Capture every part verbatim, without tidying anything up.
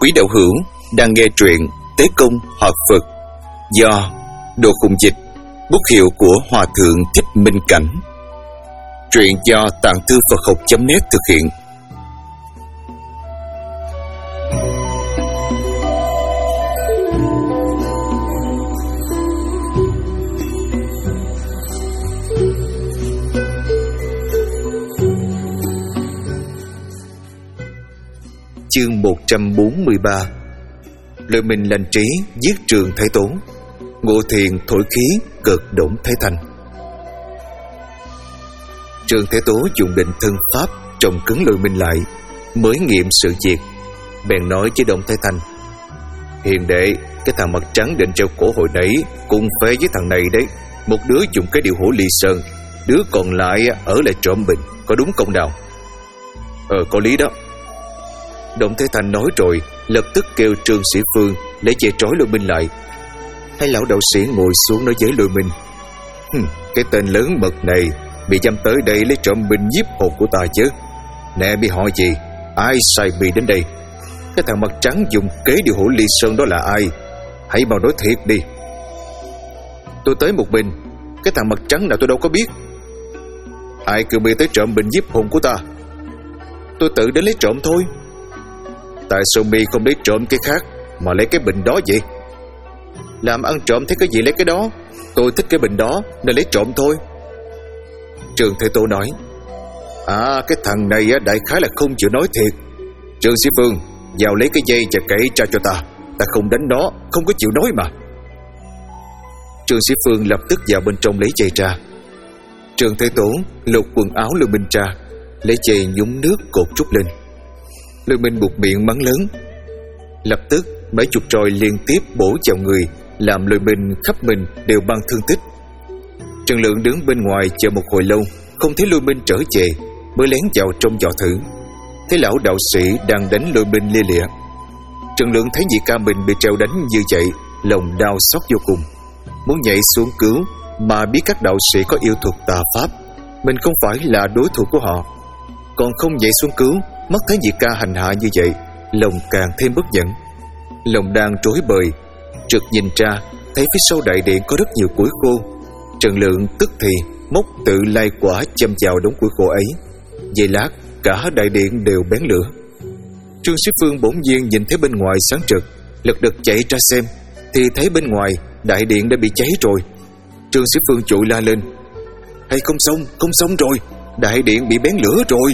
Quý đạo hữu đang nghe truyện Tế Công Hợp Phật do Đồ Khùng Dịch, bút hiệu của Hòa Thượng Thích Minh Cảnh. Truyện do Tạng Thư Phật Học chấm net thực hiện. Chương một trăm bốn mươi ba. Lợi mình lành trí giết Trường Thái Tố, Ngộ Thiền thổi khí cực đổng Thái Thành. Trường Thái Tố dùng định thân pháp trồng cứng Lợi Minh lại, mới nghiệm sự việc, bèn nói với Đổng Thái Thành: Hiền đệ, cái thằng mặt trắng định treo cổ hồi nãy cùng phê với thằng này đấy. Một đứa dùng cái điều hổ ly sơn, đứa còn lại ở lại trộm bình, có đúng không nào? Ờ, có lý đó. Đổng Thái Thành nói rồi lập tức kêu Trương Sĩ Phương lấy dây trói Lợi Minh lại. Hai lão đạo sĩ ngồi xuống nói với Lợi Minh: Hừm, cái tên lớn mật này bị giam tới đây lấy trộm bình giết hồn của ta chứ. Nè, bị hỏi gì? Ai sai bị đến đây? Cái thằng mặt trắng dùng kế điều hổ ly sơn đó là ai? Hãy mau nói thiệt đi. Tôi tới một mình, cái thằng mặt trắng nào tôi đâu có biết. Ai kêu bị tới trộm bình giết hồn của ta? Tôi tự đến lấy trộm thôi. Tại sao mi không lấy trộm cái khác mà lấy cái bình đó vậy? Làm ăn trộm thấy cái gì lấy cái đó. Tôi thích cái bình đó nên lấy trộm thôi. Trường Thái Tố nói: À, cái thằng này đại khái là không chịu nói thiệt. Trương Sĩ Phương, vào lấy cái dây và cậy ra cho ta. Ta không đánh nó, không có chịu nói mà. Trương Sĩ Phương lập tức vào bên trong lấy dây ra. Trường Thái Tố lột quần áo Lợi Minh ra, lấy dây nhúng nước cột trúc lên. Lợi Minh buộc miệng mắng lớn. Lập tức mấy chục roi liên tiếp bổ vào người, làm Lợi Minh khắp mình đều mang thương tích. Trần Lượng đứng bên ngoài chờ một hồi lâu, không thấy Lợi Minh trở về, mới lén vào trong dò thử. Thấy lão đạo sĩ đang đánh Lợi Minh lia lịa. Trần Lượng thấy nhị ca mình bị treo đánh như vậy, lòng đau xót vô cùng, muốn nhảy xuống cứu, mà biết các đạo sĩ có yêu thuật tà pháp, mình không phải là đối thủ của họ, còn không nhảy xuống cứu. Mắt thấy nhị ca hành hạ như vậy, lòng càng thêm bất nhẫn. Lòng đang rối bời, chợt nhìn ra thấy phía sau đại điện có rất nhiều củi khô. Trần Lượng tức thì móc tự lai quả châm vào đống củi khô ấy. Giây lát cả đại điện đều bén lửa. Trương Sĩ Phương bỗng nhiên nhìn thấy bên ngoài sáng rực, lật đật chạy ra xem, thì thấy bên ngoài đại điện đã bị cháy rồi. Trương Sĩ Phương trội la lên: Hay không xong, không xong rồi, đại điện bị bén lửa rồi.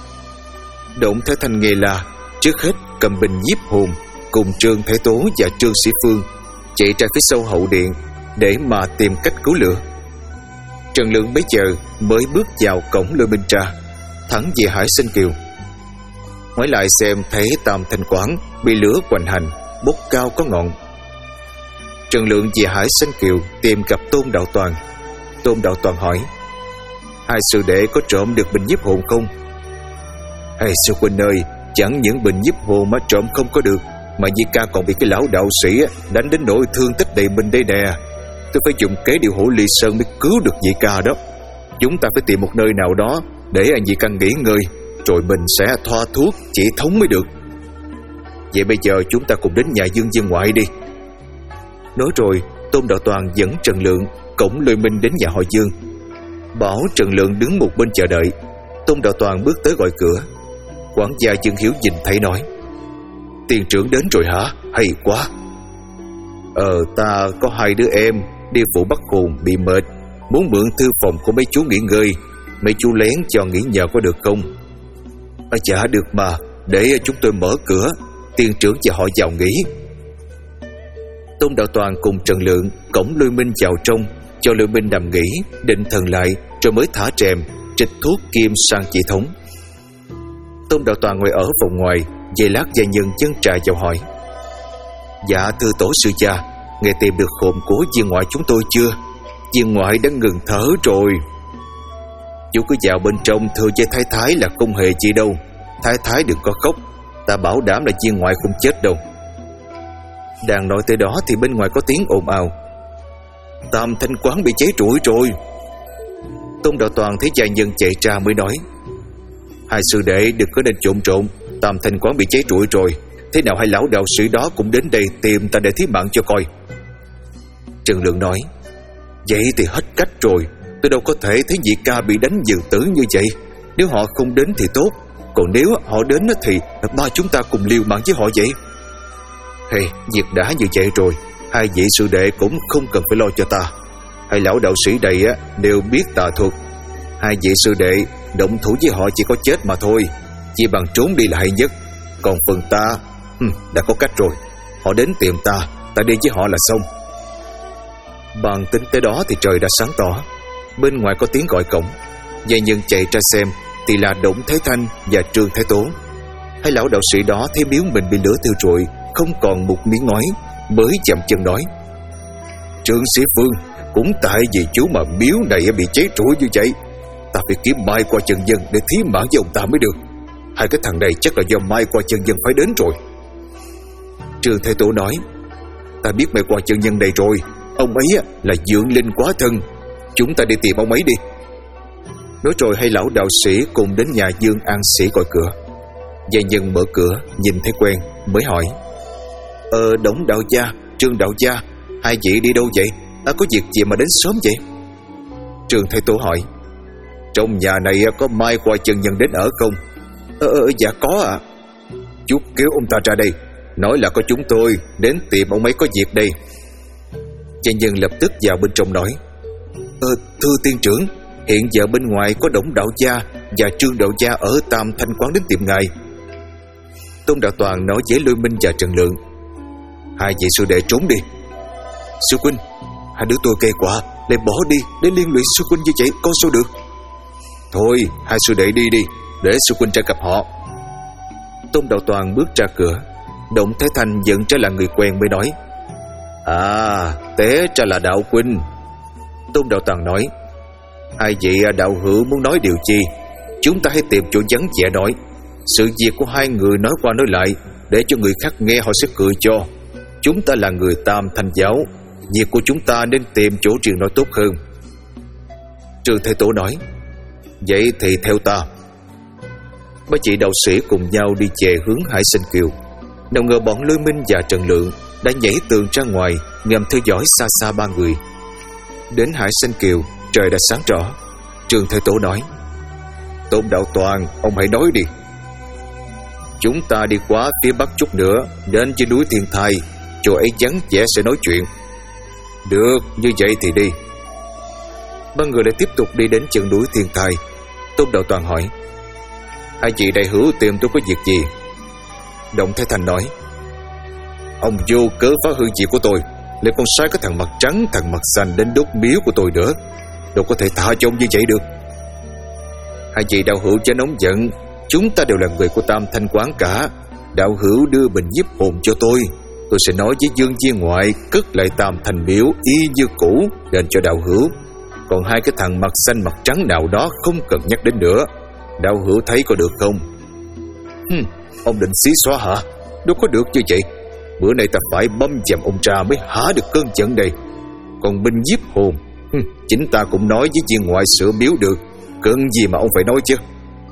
Đổng Thái Thành nghe là trước hết cầm bình nhiếp hồn cùng Trương Thái Tố và Trương Sĩ Phương chạy ra phía sau hậu điện để mà tìm cách cứu lửa. Trần Lượng bấy giờ mới bước vào cổng Lợi Minh ra, thẳng về Hải Sinh Kiều. Ngoái lại xem thấy Tam Thanh Quán bị lửa quạnh hành, bốc cao có ngọn. Trần Lượng về Hải Sinh Kiều tìm gặp Tôn Đạo Toàn. Tôn Đạo Toàn hỏi: Hai sư đệ có trộm được bình nhiếp hồn không? Hay sư huynh ơi, chẳng những bình nhiếp hồn mà trộm không có được, mà Di ca còn bị cái lão đạo sĩ đánh đến nỗi thương tích đầy mình đây nè. Tôi phải dùng kế điều hổ ly sơn mới cứu được Di ca đó. Chúng ta phải tìm một nơi nào đó để anh Di ca nghỉ ngơi, rồi mình sẽ thoa thuốc chỉ thống mới được. Vậy bây giờ chúng ta cùng đến nhà Dương Viên Ngoại đi. Nói rồi Tôn Đạo Toàn dẫn Trần Lượng cổng Lợi Minh đến nhà họ Dương, bảo Trần Lượng đứng một bên chờ đợi. Tôn Đạo Toàn bước tới gọi cửa. Quản gia Dương Hiếu nhìn thấy nói: Tiền trưởng đến rồi hả? Hay quá. Ờ, ta có hai đứa em đi phụ bắt hồn bị mệt, muốn mượn thư phòng của mấy chú nghỉ ngơi. Mấy chú lén cho nghỉ nhờ có được không? À, dạ được mà, để chúng tôi mở cửa, tiền trưởng và họ vào nghỉ. Tôn Đạo Toàn cùng Trần Lượng cổng Lợi Minh vào trong, cho Lợi Minh nằm nghỉ, định thần lại, rồi mới thả rèm, trịch thuốc kim sang chỉ thống. Tôn Đạo Toàn ngồi ở phòng ngoài, giây lát gia nhân chân trà vào hỏi: Dạ thưa tổ sư cha, nghe tìm được hồn của Viên Ngoại chúng tôi chưa? Viên Ngoại đã ngừng thở rồi. Chú cứ vào bên trong thưa với Thái Thái là không hề chi đâu. Thái Thái đừng có khóc, ta bảo đảm là Viên Ngoại không chết đâu. Đang nói tới đó thì bên ngoài có tiếng ồn ào: Tam Thanh Quán bị cháy rụi rồi. Tôn Đạo Toàn thấy gia nhân chạy ra mới nói: Hai sư đệ đừng có nên trộn trộn, Tam Thanh Quán bị cháy rụi rồi, Thế nào hai lão đạo sĩ đó cũng đến đây tìm ta để thí mạng cho coi. Trần Lượng nói: Vậy thì hết cách rồi. Tôi đâu có thể thấy nhị ca bị đánh dự tử như vậy. Nếu họ không đến thì tốt, còn nếu họ đến thì ba chúng ta cùng liều mạng với họ vậy. Hey, việc đã như vậy rồi, hai vị sư đệ cũng không cần phải lo cho ta. Hai lão đạo sĩ đây á đều biết tà thuật. Hai vị sư đệ động thủ với họ chỉ có chết mà thôi, chỉ bằng trốn đi là hay nhất. Còn phần ta hừm, đã có cách rồi. Họ đến tìm ta, ta đi với họ là xong. Bằng tính tới đó thì trời đã sáng tỏ. Bên ngoài có tiếng gọi cổng. Gia nhân chạy ra xem thì là Đổng Thế Thanh và Trương Thái Tố. Hai lão đạo sĩ đó thấy miếu mình bị lửa thiêu rụi, không còn một miếng ngói, mới chậm chân nói: Trương Sĩ Phương, cũng tại vì chú mà miếu này bị cháy rụi như vậy. Ta phải kiếm Mai Qua Chân Nhân để thí mạng với ông ta mới được. Hai cái thằng này chắc là do Mai Qua Chân Nhân phải đến rồi. Trương Thái Tố nói: Ta biết Mai Qua Chân Nhân đây rồi. Ông ấy là dưỡng linh quá thân. Chúng ta đi tìm ông ấy đi. Nói rồi hai lão đạo sĩ cùng đến nhà Dương An Sĩ gọi cửa. Gia nhân mở cửa nhìn thấy quen mới hỏi: Ờ Đổng đạo gia, Trương đạo gia, hai vị đi đâu vậy? À, có việc gì mà đến sớm vậy? Trương Thái Tố hỏi: Trong nhà này có Mai Qua Chân Nhân đến ở không? Ờ, ờ dạ có ạ. À. Chú kéo ông ta ra đây, nói là có chúng tôi đến tìm ông ấy có việc đây. Gia nhân lập tức vào bên trong nói: Ờ thưa tiên trưởng, hiện giờ bên ngoài có Đổng đạo gia và Trương đạo gia ở Tam Thanh quán đến tìm ngài. Tôn Đạo Toàn nói với Lôi Minh và Trần Lượng: Hai vị sư đệ trốn đi. Sư huynh, hai đứa tôi cây quả lại bỏ đi để liên lụy sư huynh như vậy, con sao được? Thôi hai sư đệ đi đi, để sư huynh ra gặp họ. Tôn Đạo Toàn bước ra cửa. Đổng Thế Thanh nhận ra là người quen mới nói: À, té ra là đạo huynh. Tôn Đạo Toàn nói: Hai vị đạo hữu muốn nói điều chi? Chúng ta hãy tìm chỗ vắng vẻ nói. Sự việc của hai người nói qua nói lại, để cho người khác nghe họ sẽ cười cho. Chúng ta là người Tam Thanh giáo, việc của chúng ta nên tìm chỗ riêng nói tốt hơn. Trương Thái Tố nói: Vậy thì theo ta. Ba chị đạo sĩ cùng nhau đi về hướng Hải Sinh Kiều. Nào ngờ bọn Lôi Minh và Trần Lượng đã nhảy tường ra ngoài, ngầm theo dõi xa xa ba người. Đến Hải Sinh Kiều, trời đã sáng rõ. Trương Thái Tố nói: Tôn Đạo Toàn, ông hãy nói đi. Chúng ta đi qua phía bắc chút nữa, đến trên núi Thiên Thai, chỗ ấy vắng vẻ sẽ nói chuyện. Được, như vậy thì đi. Ba người lại tiếp tục đi đến chân núi Thiên Thai. Tôn Đạo Toàn hỏi: Hai chị đại hữu tìm tôi có việc gì? Đổng Thế Thanh nói: Ông vô cớ phá hư việc của tôi, lại còn sai cái thằng mặt trắng, thằng mặt xanh đến đốt miếu của tôi nữa. Đâu có thể tha cho ông như vậy được. Hai vị đạo hữu chớ nóng giận, chúng ta đều là người của Tam Thanh quán cả. Đạo hữu đưa bình nhiếp hồn cho tôi, tôi sẽ nói với Dương Viên Ngoại cất lại Tam Thanh miếu y như cũ đền cho đạo hữu. Còn hai cái thằng mặt xanh mặt trắng nào đó không cần nhắc đến nữa. Đạo hữu thấy có được không? Hừm, ông định xí xóa hả? Đâu có được như vậy. Bữa nay ta phải băm chầm ông ra mới hả được cơn giận đây. Còn binh giết hồn, hừm, chính ta cũng nói với Viên Ngoại sửa miếu được. Cơn gì mà ông phải nói chứ?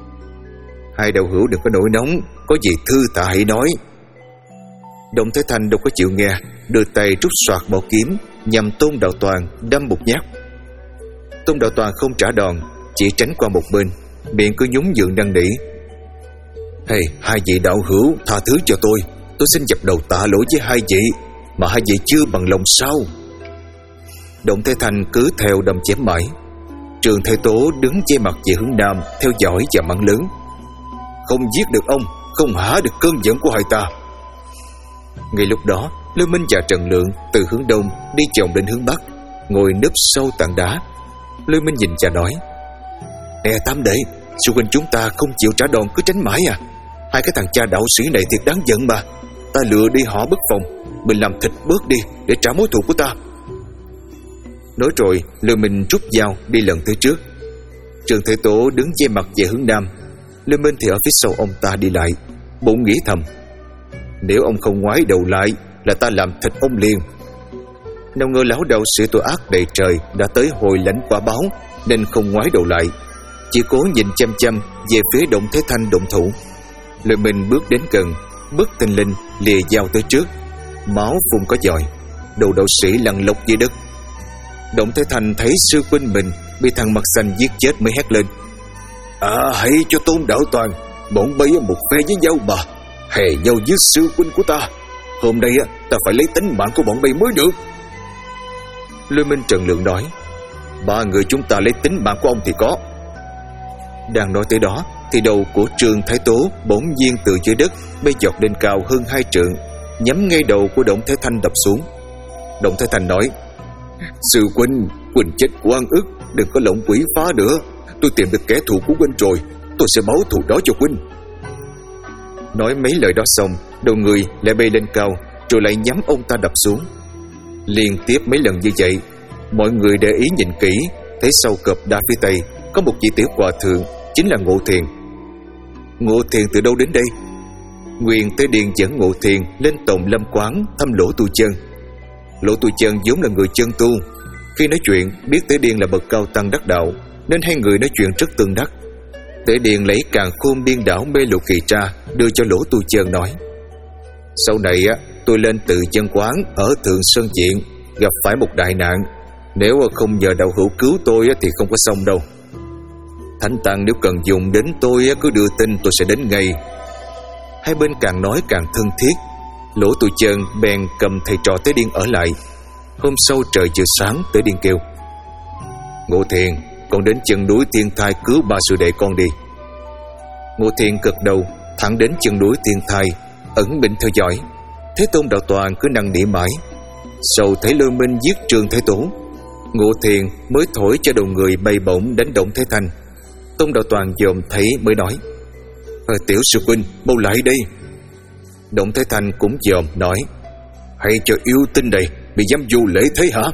Hai đạo hữu đừng có nổi nóng, có gì thư tạ hãy nói. Đổng Thế Thanh đâu có chịu nghe, đưa tay rút xoạc bảo kiếm nhằm Tôn Đạo Toàn đâm một nhát. Tôn Đạo Toàn không trả đòn, chỉ tránh qua một bên, miệng cứ nhún nhường năn nỉ: Hey, hai vị đạo hữu tha thứ cho tôi, tôi xin dập đầu tạ lỗi với hai vị, mà hai vị chưa bằng lòng sao? Đổng Thế Thanh cứ theo đâm chém mãi. Trương Thái Tố đứng che mặt về hướng nam, theo dõi và mắng lớn: Không giết được ông, không hả được cơn giận của hai ta. Ngay lúc đó, Lôi Minh và Trần Lượng từ hướng đông đi vòng đến hướng bắc, ngồi núp sâu tảng đá. Lôi Minh nhìn và nói: Nè Tam đệ, sư huynh chúng ta không chịu trả đòn cứ tránh mãi à? Hai cái thằng cha đạo sĩ này thiệt đáng giận mà. Ta lừa đi họ bất phòng, mình làm thịt bớt đi để trả mối thù của ta. Nói rồi Lôi Minh rút dao đi lần tới trước. Trương Thế Tố đứng che mặt về hướng nam, Lôi Minh thì ở phía sau ông ta đi lại, bụng nghĩ thầm: Nếu ông không ngoái đầu lại là ta làm thịt ông liền. Nào ngờ lão đạo sĩ tội ác đầy trời đã tới hồi lãnh quả báo, nên không ngoái đầu lại, chỉ cố nhìn chăm chăm về phía Đổng Thế Thanh động thủ. Lôi Minh bước đến gần, bất thình lình lìa dao tới trước, máu phun có dòi, đầu đạo sĩ lăn lóc dưới đất. Động Thế Thành thấy sư huynh mình bị thằng mặt xanh giết chết mới hét lên: À, hãy cho Tôn Đạo Toàn, bọn bay một phe với nhau mà, hè nhau với sư huynh của ta. Hôm nay ta phải lấy tính mạng của bọn bay mới được. Lôi Minh trần lượng nói: Ba người chúng ta lấy tính mạng của ông thì có. Đang nói tới đó thì đầu của Trương Thái Tố bỗng nhiên từ dưới đất bay giọt lên cao hơn hai trượng, nhắm ngay đầu của Động Thế Thanh đập xuống. Động Thế Thanh nói: Sư huynh, huynh chết oan ức, đừng có lộng quỷ phá nữa. Tôi tìm được kẻ thù của huynh rồi, tôi sẽ báo thù đó cho huynh. Nói mấy lời đó xong, đầu người lại bay lên cao, rồi lại nhắm ông ta đập xuống. Liên tiếp mấy lần như vậy, mọi người để ý nhìn kỹ, thấy sau cọp đá phía tây có một vị tiểu hòa thượng, chính là Ngộ Thiền. Ngộ Thiền từ đâu đến đây? Nguyên Tế Điền dẫn Ngộ Thiền lên Tòng Lâm Quán thăm Lỗ Tu Chân. Lỗ Tu Chân vốn là người chân tu, khi nói chuyện biết Tế Điền là bậc cao tăng đắc đạo, nên hai người nói chuyện rất tương đắc. Tế Điền lấy càn khôn biên đảo mê lục kỳ tra đưa cho Lỗ Tu Chân nói: Sau này á, tôi lên Tự Chân Quán ở Thượng Sơn Diện, gặp phải một đại nạn, nếu không nhờ đạo hữu cứu tôi á, thì không có xong đâu. Thánh tăng nếu cần dùng đến tôi á, cứ đưa tin, tôi sẽ đến ngay. Hai bên càng nói càng thân thiết. Lỗ Tu Chân bèn cầm thầy trò Tế Điền ở lại. Hôm sau trời chưa sáng, Tế Điền kêu: Ngộ Thiền, con đến chân núi Thiên Thai cứu ba sư đệ con đi. Ngộ Thiền gật đầu, thẳng đến chân núi Thiên Thai, ẩn mình theo dõi. Thế Tôn Đạo Toàn cứ năn nỉ mãi. Sau thấy Lôi Minh giết Trương Thái Tổ, Ngộ Thiền mới thổi cho đầu người bay bổng đánh Động Thế Thanh. Tôn Đạo Toàn dòm thấy mới nói: à, Tiểu sư huynh, mau lại đây. Động Thế Thanh cũng dòm nói: Hay cho yêu tinh này bị dám du lễ thế hả?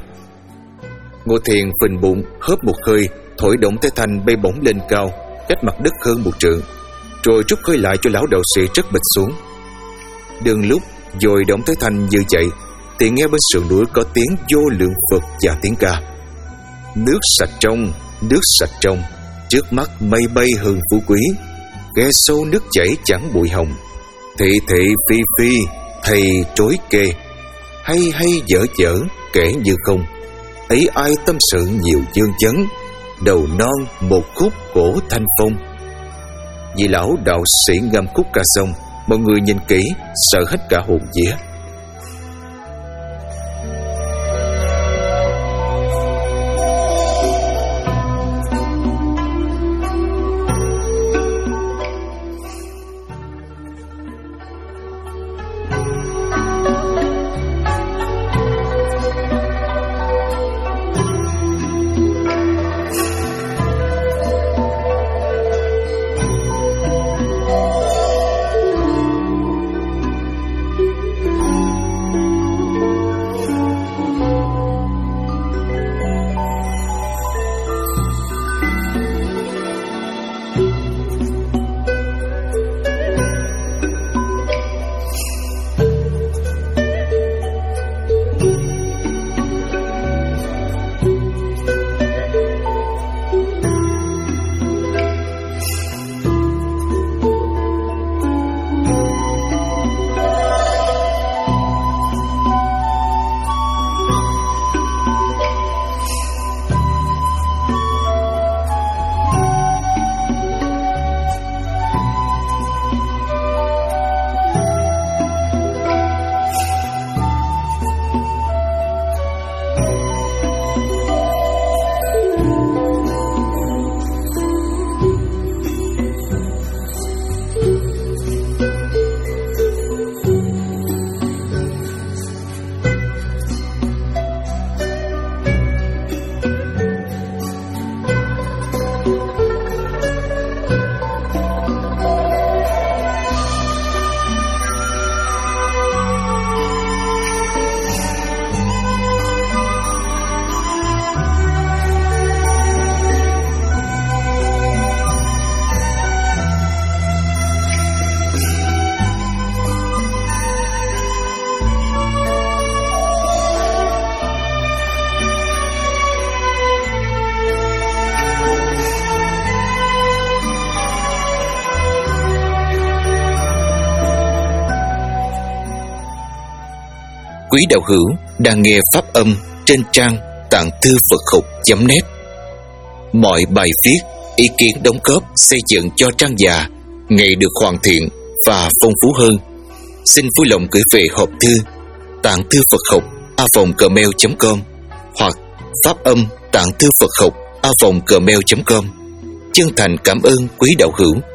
Ngộ Thiền phình bụng hớp một hơi, thổi Động Thế Thanh bay bổng lên cao, cách mặt đất hơn một trượng, rồi rút hơi lại cho lão đạo sĩ rất bịch xuống. Đường lúc rồi Động Thế Thanh như vậy thì nghe bên sườn núi có tiếng vô lượng Phật và tiếng ca: Nước sạch trong, nước sạch trong, trước mắt mây bay hương phú quý, ghe sâu nước chảy chẳng bụi hồng, thị thị phi phi thầy trối kê, hay hay dở dở kể như không, ấy ai tâm sự nhiều dương chấn, đầu non một khúc cổ thanh phong. Vì lão đạo sĩ ngâm khúc ca xong, mọi người nhìn kỹ sợ hết cả hồn vía. quý đạo hữu đang nghe pháp âm trên trang tạng thư Phật học chấm net. Mọi bài viết, ý kiến đóng góp xây dựng cho trang già ngày được hoàn thiện và phong phú hơn, xin vui lòng gửi về hộp thư tạng thư Phật học a vòng gmail chấm com hoặc pháp âm tạng thư Phật học a vòng gmail chấm com. Chân thành cảm ơn quý đạo hữu